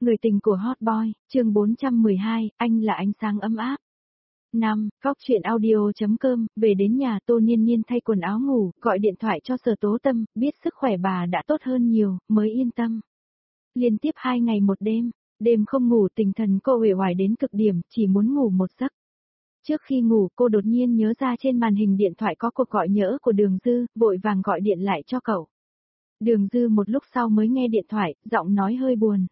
Người tình của Hot Boy, chương 412, anh là ánh sáng ấm áp. 5. Cóc truyện audio.com, về đến nhà Tô Niên Niên thay quần áo ngủ, gọi điện thoại cho Sở Tố Tâm, biết sức khỏe bà đã tốt hơn nhiều, mới yên tâm. Liên tiếp 2 ngày một đêm không ngủ, tinh thần cô uể oải đến cực điểm, chỉ muốn ngủ một giấc. Trước khi ngủ cô đột nhiên nhớ ra trên màn hình điện thoại có cuộc gọi nhỡ của Đường Dư, vội vàng gọi điện lại cho cậu. Đường Dư một lúc sau mới nghe điện thoại, giọng nói hơi buồn.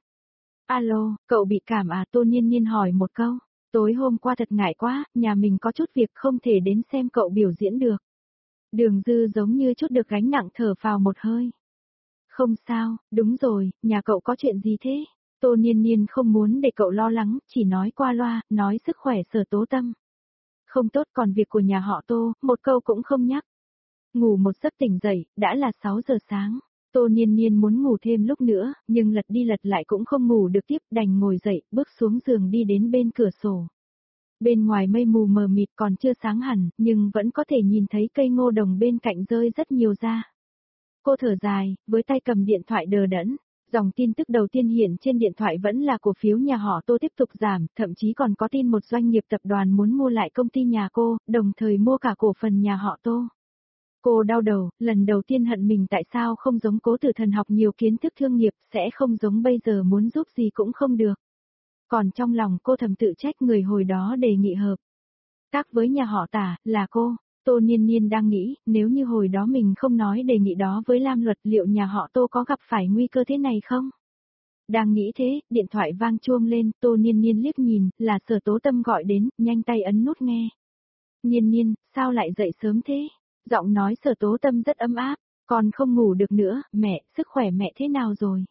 Alo, cậu bị cảm à? Tô Niên Niên hỏi một câu. Tối hôm qua thật ngại quá, nhà mình có chút việc không thể đến xem cậu biểu diễn được. Đường Dư giống như chút được gánh nặng thở phào một hơi. Không sao, đúng rồi, nhà cậu có chuyện gì thế? Tô Niên Niên không muốn để cậu lo lắng, chỉ nói qua loa, nói sức khỏe Sở Tố Tâm. Không tốt, còn việc của nhà họ Tô, một câu cũng không nhắc. Ngủ một giấc tỉnh dậy, đã là 6 giờ sáng. Tô Niên Niên muốn ngủ thêm lúc nữa, nhưng lật đi lật lại cũng không ngủ được tiếp, đành ngồi dậy, bước xuống giường đi đến bên cửa sổ. Bên ngoài mây mù mờ mịt còn chưa sáng hẳn, nhưng vẫn có thể nhìn thấy cây ngô đồng bên cạnh rơi rất nhiều ra. Cô thở dài, với tay cầm điện thoại đờ đẫn. Dòng tin tức đầu tiên hiện trên điện thoại vẫn là cổ phiếu nhà họ Tô tiếp tục giảm, thậm chí còn có tin một doanh nghiệp tập đoàn muốn mua lại công ty nhà cô, đồng thời mua cả cổ phần nhà họ Tô. Cô đau đầu, lần đầu tiên hận mình tại sao không giống Cố Tử Thần học nhiều kiến thức thương nghiệp, sẽ không giống bây giờ muốn giúp gì cũng không được. Còn trong lòng cô thầm tự trách người hồi đó đề nghị hợp tác với nhà họ Tả, là cô. Tô Niên Niên đang nghĩ, nếu như hồi đó mình không nói đề nghị đó với Lam Luật, liệu nhà họ Tô có gặp phải nguy cơ thế này không? Đang nghĩ thế, điện thoại vang chuông lên, Tô Niên Niên liếc nhìn, là Sở Tố Tâm gọi đến, nhanh tay ấn nút nghe. Niên Niên, sao lại dậy sớm thế? Giọng nói Sở Tố Tâm rất ấm áp, còn không ngủ được nữa, mẹ, sức khỏe mẹ thế nào rồi?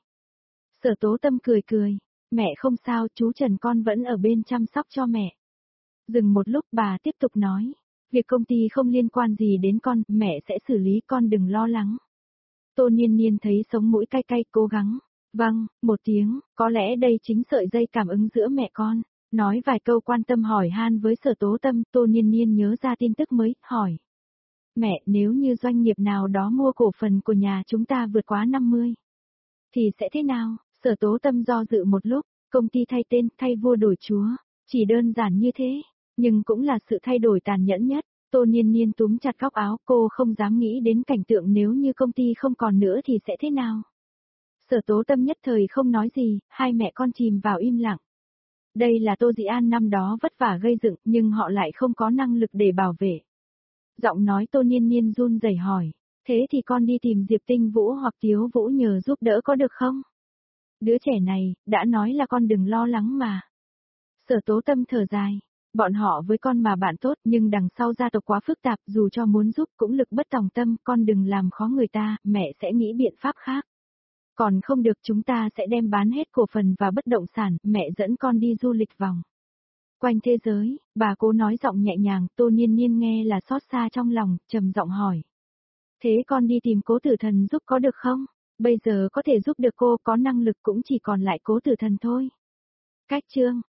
Sở Tố Tâm cười, mẹ không sao, chú Trần con vẫn ở bên chăm sóc cho mẹ. Dừng một lúc bà tiếp tục nói, việc công ty không liên quan gì đến con, mẹ sẽ xử lý, con đừng lo lắng. Tô Niên Niên thấy sống mũi cay cay, cố gắng. Vâng, một tiếng, có lẽ đây chính sợi dây cảm ứng giữa mẹ con. Nói vài câu quan tâm hỏi han với Sở Tố Tâm, Tô Niên Niên nhớ ra tin tức mới, hỏi. Mẹ, nếu như doanh nghiệp nào đó mua cổ phần của nhà chúng ta vượt quá 50, thì sẽ thế nào? Sở Tố Tâm do dự một lúc, công ty thay tên, thay vua đổi chúa, chỉ đơn giản như thế, nhưng cũng là sự thay đổi tàn nhẫn nhất. Tô Niên Niên túm chặt góc áo, cô không dám nghĩ đến cảnh tượng nếu như công ty không còn nữa thì sẽ thế nào. Sở Tố Tâm nhất thời không nói gì, hai mẹ con chìm vào im lặng. Đây là Tô Dĩ An năm đó vất vả gây dựng, nhưng họ lại không có năng lực để bảo vệ. Giọng nói Tô Niên Niên run rẩy hỏi, thế thì con đi tìm Diệp Tinh Vũ hoặc Tiếu Vũ nhờ giúp đỡ có được không? Đứa trẻ này, đã nói là con đừng lo lắng mà. Sở Tố Tâm thở dài, bọn họ với con mà bạn tốt nhưng đằng sau gia tộc quá phức tạp, dù cho muốn giúp cũng lực bất tòng tâm, con đừng làm khó người ta, mẹ sẽ nghĩ biện pháp khác. Còn không được, chúng ta sẽ đem bán hết cổ phần và bất động sản, mẹ dẫn con đi du lịch vòng quanh thế giới. Bà cố nói giọng nhẹ nhàng, Tô Niên Niên nghe là xót xa trong lòng, trầm giọng hỏi. Thế con đi tìm Cố Tử Thần giúp có được không? Bây giờ có thể giúp được cô, có năng lực cũng chỉ còn lại Cố Tử Thần thôi. Cách chương